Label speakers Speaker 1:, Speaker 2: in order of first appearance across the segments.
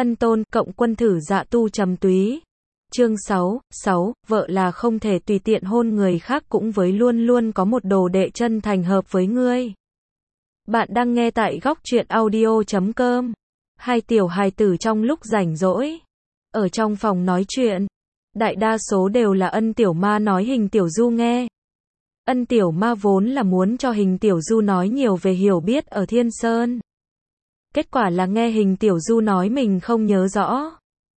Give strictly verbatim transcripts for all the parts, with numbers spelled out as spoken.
Speaker 1: Ân Tôn, cộng quân thử dạ tu trầm túy. Chương sáu, sáu, vợ là không thể tùy tiện hôn người khác cũng với luôn luôn có một đồ đệ chân thành hợp với ngươi. Bạn đang nghe tại góc truyện audio chấm com. Hai tiểu hài tử trong lúc rảnh rỗi. Ở trong phòng nói chuyện. Đại đa số đều là Ân Tiểu Ma nói Hình Tiểu Du nghe. Ân Tiểu Ma vốn là muốn cho Hình Tiểu Du nói nhiều về hiểu biết ở Thiên Sơn. Kết quả là nghe Hình Tiểu Du nói mình không nhớ rõ.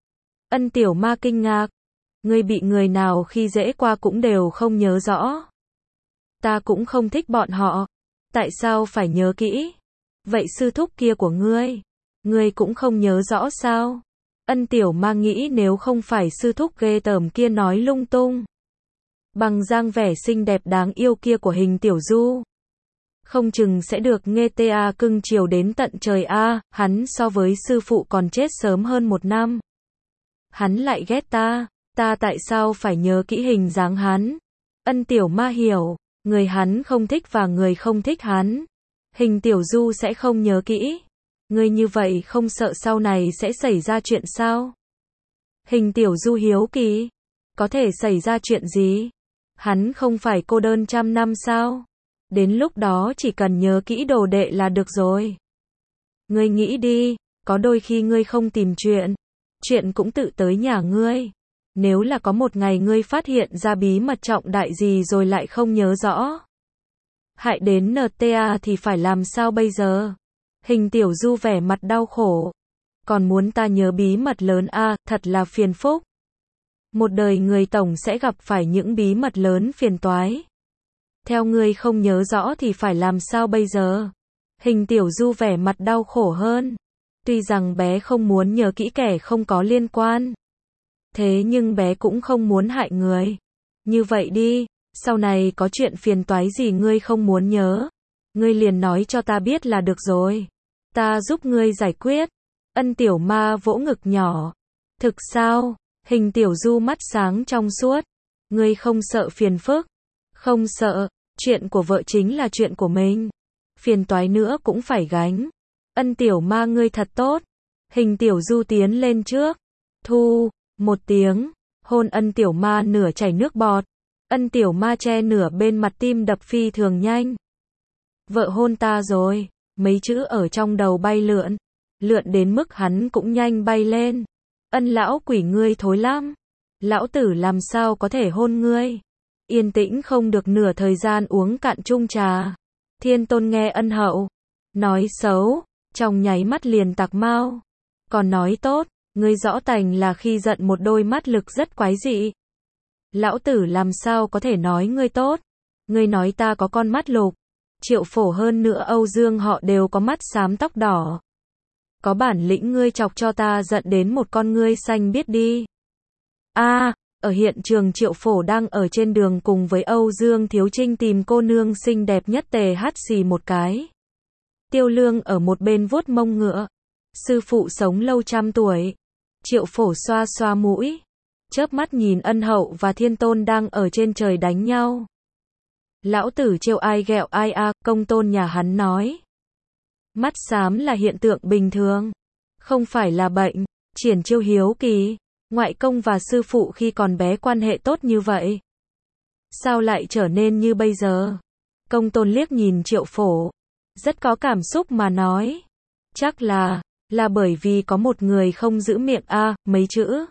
Speaker 1: Ân Tiểu Ma kinh ngạc. Ngươi bị người nào khi dễ qua cũng đều không nhớ rõ. Ta cũng không thích bọn họ. Tại sao phải nhớ kỹ? Vậy sư thúc kia của ngươi, ngươi cũng không nhớ rõ sao? Ân Tiểu Ma nghĩ nếu không phải sư thúc ghê tởm kia nói lung tung. Bằng dáng vẻ xinh đẹp đáng yêu kia của Hình Tiểu Du, không chừng sẽ được nghe ta cưng chiều đến tận trời a, hắn so với sư phụ còn chết sớm hơn một năm. Hắn lại ghét ta, ta tại sao phải nhớ kỹ hình dáng hắn? Ân Tiểu Ma hiểu, người hắn không thích và người không thích hắn. Hình Tiểu Du sẽ không nhớ kỹ. Ngươi như vậy không sợ sau này sẽ xảy ra chuyện sao? Hình Tiểu Du hiếu kỳ. Có thể xảy ra chuyện gì? Hắn không phải cô đơn trăm năm sao? Đến lúc đó chỉ cần nhớ kỹ đồ đệ là được rồi. Ngươi nghĩ đi, có đôi khi ngươi không tìm chuyện, chuyện cũng tự tới nhà ngươi. Nếu là có một ngày ngươi phát hiện ra bí mật trọng đại gì rồi lại không nhớ rõ, hại đến en tê a thì phải làm sao bây giờ? Hình Tiểu Du vẻ mặt đau khổ. Còn muốn ta nhớ bí mật lớn a, à, thật là phiền phúc. Một đời người tổng sẽ gặp phải những bí mật lớn phiền toái. Theo ngươi không nhớ rõ thì phải làm sao bây giờ? Hình Tiểu Du vẻ mặt đau khổ hơn. Tuy rằng bé không muốn nhớ kỹ kẻ không có liên quan, thế nhưng bé cũng không muốn hại người. Như vậy đi, sau này có chuyện phiền toái gì ngươi không muốn nhớ, ngươi liền nói cho ta biết là được rồi. Ta giúp ngươi giải quyết. Ân Tiểu Ma vỗ ngực nhỏ. Thực sao? Hình Tiểu Du mắt sáng trong suốt. Ngươi không sợ phiền phức? Không sợ, chuyện của vợ chính là chuyện của mình. Phiền toái nữa cũng phải gánh. Ân Tiểu Ma ngươi thật tốt. Hình Tiểu Du tiến lên trước. Thu, một tiếng, hôn Ân Tiểu Ma nửa chảy nước bọt. Ân Tiểu Ma che nửa bên mặt tim đập phi thường nhanh. Vợ hôn ta rồi, mấy chữ ở trong đầu bay lượn. Lượn đến mức hắn cũng nhanh bay lên. Ân lão quỷ ngươi thối lắm. Lão tử làm sao có thể hôn ngươi? Yên tĩnh không được nửa thời gian uống cạn chung trà. Thiên Tôn nghe Ân hậu nói xấu, trong nháy mắt liền tạc mau. Còn nói tốt, ngươi rõ tành là khi giận một đôi mắt lực rất quái dị. Lão tử làm sao có thể nói ngươi tốt? Ngươi nói ta có con mắt lục. Triệu Phổ hơn nữa Âu Dương họ đều có mắt xám tóc đỏ. Có bản lĩnh ngươi chọc cho ta giận đến một con ngươi xanh biết đi. A, à, ở hiện trường Triệu Phổ đang ở trên đường cùng với Âu Dương Thiếu Trinh tìm cô nương xinh đẹp nhất tề hát xì một cái. Tiêu Lương ở một bên vuốt mông ngựa. Sư phụ sống lâu trăm tuổi. Triệu Phổ xoa xoa mũi, chớp mắt nhìn Ân hậu và Thiên Tôn đang ở trên trời đánh nhau. Lão tử trêu ai ghẹo ai a, à, công tôn nhà hắn nói. Mắt xám là hiện tượng bình thường, không phải là bệnh. Triển Chiêu hiếu kỳ, ngoại công và sư phụ khi còn bé quan hệ tốt như vậy, sao lại trở nên như bây giờ? Công tôn liếc nhìn Triệu Phổ, rất có cảm xúc mà nói. Chắc là, là bởi vì có một người không giữ miệng a, à, mấy chữ.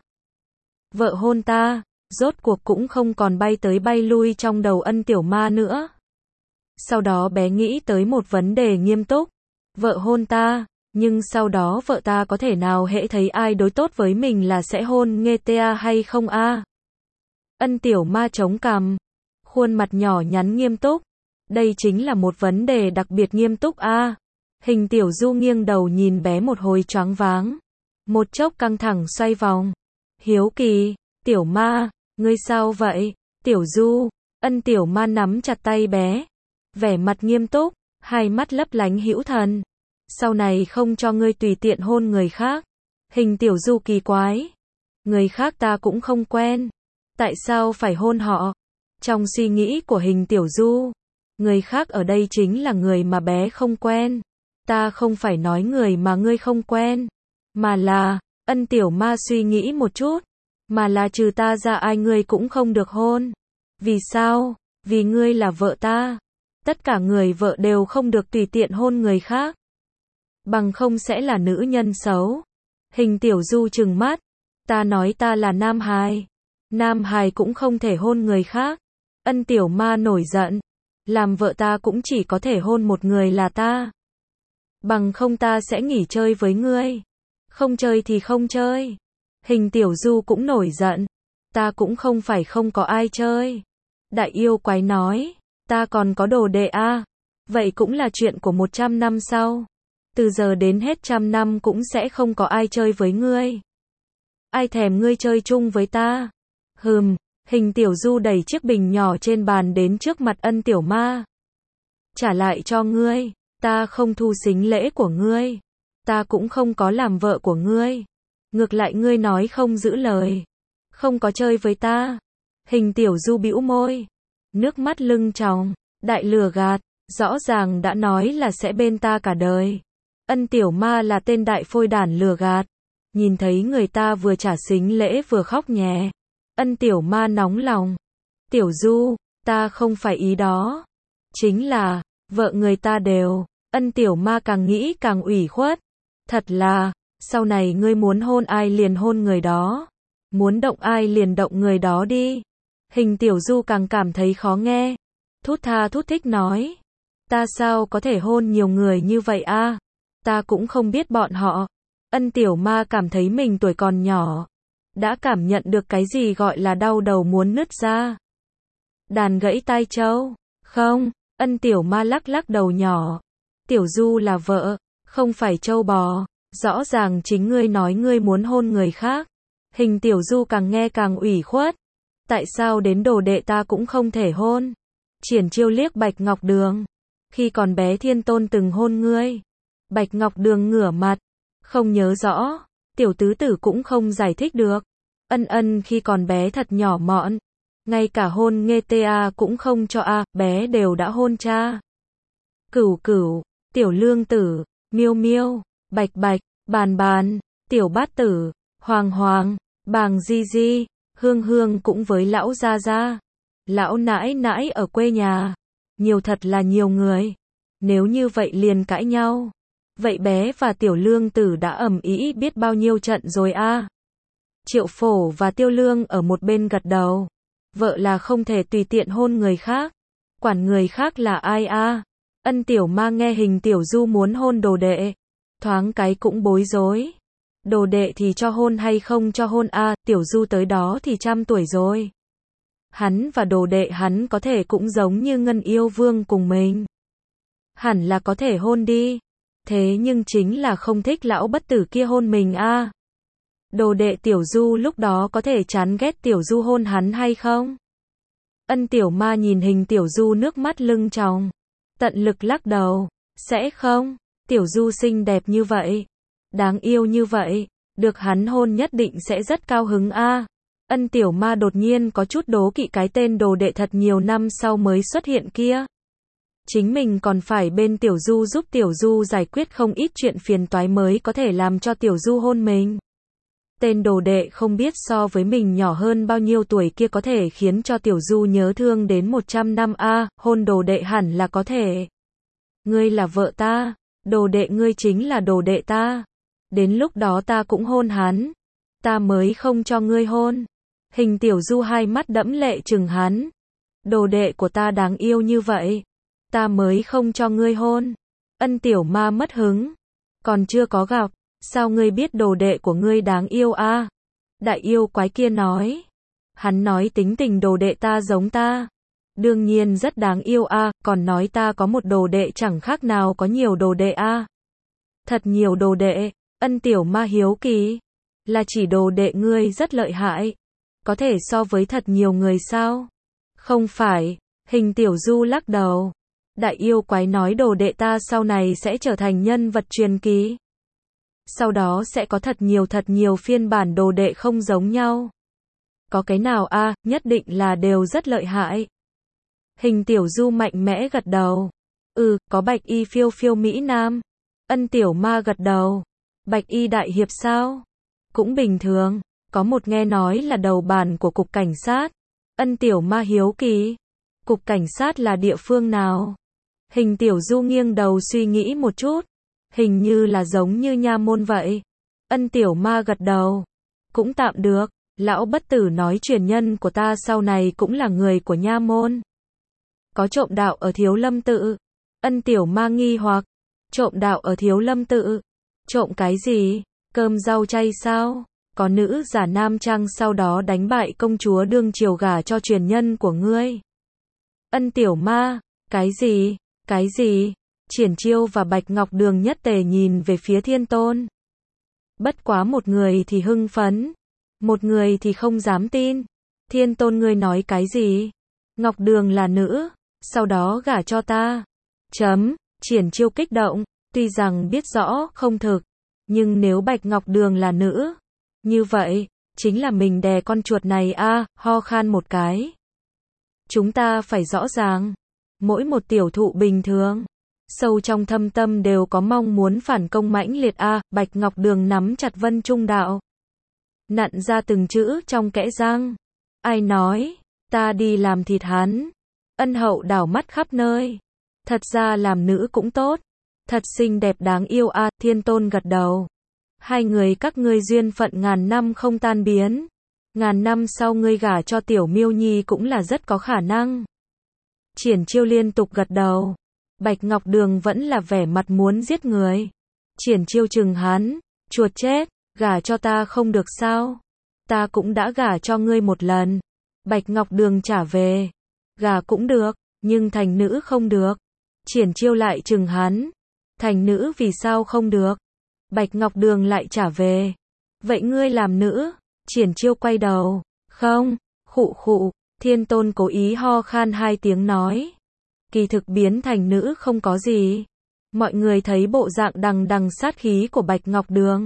Speaker 1: Vợ hôn ta, rốt cuộc cũng không còn bay tới bay lui trong đầu Ân Tiểu Ma nữa. Sau đó bé nghĩ tới một vấn đề nghiêm túc. Vợ hôn ta, nhưng sau đó vợ ta có thể nào hễ thấy ai đối tốt với mình là sẽ hôn nghe ta hay không a? À? Ân Tiểu Ma chống cằm, khuôn mặt nhỏ nhắn nghiêm túc. Đây chính là một vấn đề đặc biệt nghiêm túc a. À? Hình Tiểu Du nghiêng đầu nhìn bé một hồi choáng váng. Một chốc căng thẳng xoay vòng. Hiếu kỳ, Tiểu Ma, ngươi sao vậy? Tiểu Du, Ân Tiểu Ma nắm chặt tay bé, vẻ mặt nghiêm túc, hai mắt lấp lánh hữu thần. Sau này không cho ngươi tùy tiện hôn người khác. Hình Tiểu Du kỳ quái. Người khác ta cũng không quen. Tại sao phải hôn họ? Trong suy nghĩ của Hình Tiểu Du, người khác ở đây chính là người mà bé không quen. Ta không phải nói người mà ngươi không quen, mà là, Ân tiểu ma suy nghĩ một chút. Mà là trừ ta ra ai ngươi cũng không được hôn. Vì sao? Vì ngươi là vợ ta. Tất cả người vợ đều không được tùy tiện hôn người khác. Bằng không sẽ là nữ nhân xấu. Hình tiểu du trừng mắt. Ta nói ta là nam hài. Nam hài cũng không thể hôn người khác. Ân tiểu ma nổi giận. Làm vợ ta cũng chỉ có thể hôn một người là ta. Bằng không ta sẽ nghỉ chơi với ngươi. Không chơi thì không chơi. Hình tiểu du cũng nổi giận. Ta cũng không phải không có ai chơi. Đại yêu quái nói. Ta còn có đồ đệ a. Vậy cũng là chuyện của một trăm năm sau. Từ giờ đến hết trăm năm cũng sẽ không có ai chơi với ngươi. Ai thèm ngươi chơi chung với ta. Hừm. Hình tiểu du đẩy chiếc bình nhỏ trên bàn đến trước mặt ân tiểu ma. Trả lại cho ngươi. Ta không thu sính lễ của ngươi. Ta cũng không có làm vợ của ngươi. Ngược lại ngươi nói không giữ lời. Không có chơi với ta. Hình tiểu du bĩu môi. Nước mắt lưng tròng. Đại lừa gạt. Rõ ràng đã nói là sẽ bên ta cả đời. Ân tiểu ma là tên đại phôi đản lừa gạt. Nhìn thấy người ta vừa trả sính lễ vừa khóc nhè. Ân tiểu ma nóng lòng. Tiểu du, ta không phải ý đó. Chính là, vợ người ta đều. Ân tiểu ma càng nghĩ càng ủy khuất. Thật là, sau này ngươi muốn hôn ai liền hôn người đó. Muốn động ai liền động người đó đi. Hình tiểu du càng cảm thấy khó nghe. Thút tha thút thích nói. Ta sao có thể hôn nhiều người như vậy a? Ta cũng không biết bọn họ. Ân tiểu ma cảm thấy mình tuổi còn nhỏ. Đã cảm nhận được cái gì gọi là đau đầu muốn nứt ra. Đàn gãy tai trâu. Không, ân tiểu ma lắc lắc đầu nhỏ. Tiểu du là vợ, không phải trâu bò. Rõ ràng chính ngươi nói ngươi muốn hôn người khác. Hình tiểu du càng nghe càng ủy khuất. Tại sao đến đồ đệ ta cũng không thể hôn? Triển chiêu liếc Bạch Ngọc Đường. Khi còn bé thiên tôn từng hôn ngươi. Bạch Ngọc Đường ngửa mặt. Không nhớ rõ. Tiểu tứ tử cũng không giải thích được. Ân ân khi còn bé thật nhỏ mọn. Ngay cả hôn nghe ta cũng không cho a, bé đều đã hôn cha. Cửu cửu, tiểu lương tử, miêu miêu, bạch bạch, bàn bàn, tiểu bát tử, hoàng hoàng, bàng di di, hương hương cũng với lão gia gia. Lão nãi nãi ở quê nhà. Nhiều thật là nhiều người. Nếu như vậy liền cãi nhau. Vậy bé và tiểu lương tử đã ầm ĩ biết bao nhiêu trận rồi a. Triệu phổ và tiêu lương ở một bên gật đầu. Vợ là không thể tùy tiện hôn người khác. Quản người khác là ai a? Ân tiểu ma nghe hình tiểu du muốn hôn đồ đệ. Thoáng cái cũng bối rối. Đồ đệ thì cho hôn hay không cho hôn a? Tiểu du tới đó thì trăm tuổi rồi. Hắn và đồ đệ hắn có thể cũng giống như Ngân Yêu Vương cùng mình. Hẳn là có thể hôn đi. Thế nhưng chính là không thích lão bất tử kia hôn mình a. Đồ đệ tiểu du lúc đó có thể chán ghét tiểu du hôn hắn hay không? Ân tiểu ma nhìn hình tiểu du nước mắt lưng tròng. Tận lực lắc đầu. Sẽ không. Tiểu du xinh đẹp như vậy. Đáng yêu như vậy. Được hắn hôn nhất định sẽ rất cao hứng a. Ân tiểu ma đột nhiên có chút đố kỵ cái tên đồ đệ thật nhiều năm sau mới xuất hiện kia. Chính mình còn phải bên tiểu du giúp tiểu du giải quyết không ít chuyện phiền toái mới có thể làm cho tiểu du hôn mình. Tên đồ đệ không biết so với mình nhỏ hơn bao nhiêu tuổi kia có thể khiến cho tiểu du nhớ thương đến một trăm năm a, hôn đồ đệ hẳn là có thể. Ngươi là vợ ta, đồ đệ ngươi chính là đồ đệ ta. Đến lúc đó ta cũng hôn hắn. Ta mới không cho ngươi hôn. Hình tiểu du hai mắt đẫm lệ trừng hắn. Đồ đệ của ta đáng yêu như vậy. Ta mới không cho ngươi hôn. Ân tiểu ma mất hứng. Còn chưa có gặp. Sao ngươi biết đồ đệ của ngươi đáng yêu a? Đại yêu quái kia nói. Hắn nói tính tình đồ đệ ta giống ta. Đương nhiên rất đáng yêu a, còn nói ta có một đồ đệ chẳng khác nào có nhiều đồ đệ a. Thật nhiều đồ đệ. Ân tiểu ma hiếu kỳ. Là chỉ đồ đệ ngươi rất lợi hại. Có thể so với thật nhiều người sao? Không phải. Hình tiểu du lắc đầu. Đại yêu quái nói đồ đệ ta sau này sẽ trở thành nhân vật truyền kỳ. Sau đó sẽ có thật nhiều thật nhiều phiên bản đồ đệ không giống nhau. Có cái nào a, à, nhất định là đều rất lợi hại. Hình tiểu du mạnh mẽ gật đầu. Ừ, có bạch y phiêu phiêu Mỹ Nam. Ân tiểu ma gật đầu. Bạch y đại hiệp sao? Cũng bình thường, có một nghe nói là đầu bản của cục cảnh sát. Ân Tiểu Ma hiếu kỳ. Cục cảnh sát là địa phương nào? Hình Tiểu Du nghiêng đầu suy nghĩ một chút. Hình như là giống như nha môn vậy. Ân Tiểu Ma gật đầu. Cũng tạm được, lão bất tử nói truyền nhân của ta sau này cũng là người của nha môn. Có trộm đạo ở Thiếu Lâm tự. Ân Tiểu Ma nghi hoặc. Trộm đạo ở Thiếu Lâm tự. Trộm cái gì? Cơm rau chay sao? Có nữ giả nam trang sau đó đánh bại công chúa đương triều gả cho truyền nhân của ngươi. Ân Tiểu Ma, cái gì? Cái gì? Triển Chiêu và Bạch Ngọc Đường nhất tề nhìn về phía Thiên Tôn. Bất quá một người thì hưng phấn, một người thì không dám tin. Thiên Tôn ngươi nói cái gì? Ngọc Đường là nữ, sau đó gả cho ta. Chấm, Triển Chiêu kích động, tuy rằng biết rõ không thực, nhưng nếu Bạch Ngọc Đường là nữ, như vậy, chính là mình đè con chuột này a, à, ho khan một cái. Chúng ta phải rõ ràng, mỗi một tiểu thụ bình thường, sâu trong thâm tâm đều có mong muốn phản công mãnh liệt a, à, Bạch Ngọc Đường nắm chặt Vân Trung Đạo. Nặn ra từng chữ trong kẽ răng. Ai nói, ta đi làm thịt hắn. Ân Hậu đảo mắt khắp nơi. Thật ra làm nữ cũng tốt. Thật xinh đẹp đáng yêu a, à, Thiên Tôn gật đầu. Hai người các ngươi duyên phận ngàn năm không tan biến. Ngàn năm sau ngươi gả cho Tiểu Miêu Nhi cũng là rất có khả năng. Triển Chiêu liên tục gật đầu. Bạch Ngọc Đường vẫn là vẻ mặt muốn giết người. Triển Chiêu chừng hắn, chuột chết, gả cho ta không được sao? Ta cũng đã gả cho ngươi một lần. Bạch Ngọc Đường trả về. Gả cũng được, nhưng thành nữ không được. Triển Chiêu lại chừng hắn. Thành nữ vì sao không được? Bạch Ngọc Đường lại trả về. Vậy ngươi làm nữ? Triển Chiêu quay đầu. Không, khụ khụ. Thiên Tôn cố ý ho khan hai tiếng nói. Kỳ thực biến thành nữ không có gì. Mọi người thấy bộ dạng đằng đằng sát khí của Bạch Ngọc Đường.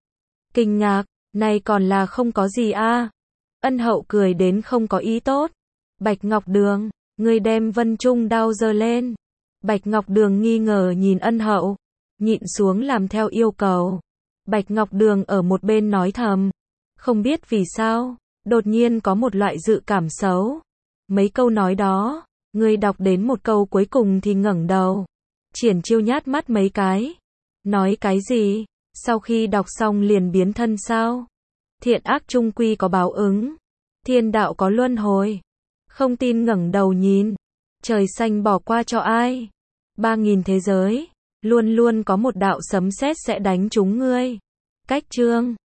Speaker 1: Kinh ngạc, này còn là không có gì a. À? Ân Hậu cười đến không có ý tốt. Bạch Ngọc Đường, ngươi đem Vân Trung đao giơ lên. Bạch Ngọc Đường nghi ngờ nhìn Ân Hậu, nhịn xuống làm theo yêu cầu. Bạch Ngọc Đường ở một bên nói thầm, không biết vì sao, đột nhiên có một loại dự cảm xấu. Mấy câu nói đó, ngươi đọc đến một câu cuối cùng thì ngẩng đầu. Triển Chiêu nhát mắt mấy cái. Nói cái gì? Sau khi đọc xong liền biến thân sao? Thiện ác chung quy có báo ứng. Thiên đạo có luân hồi. Không tin ngẩng đầu nhìn. Trời xanh bỏ qua cho ai? Ba nghìn thế giới. Luôn luôn có một đạo sấm sét sẽ đánh trúng ngươi. Cách chương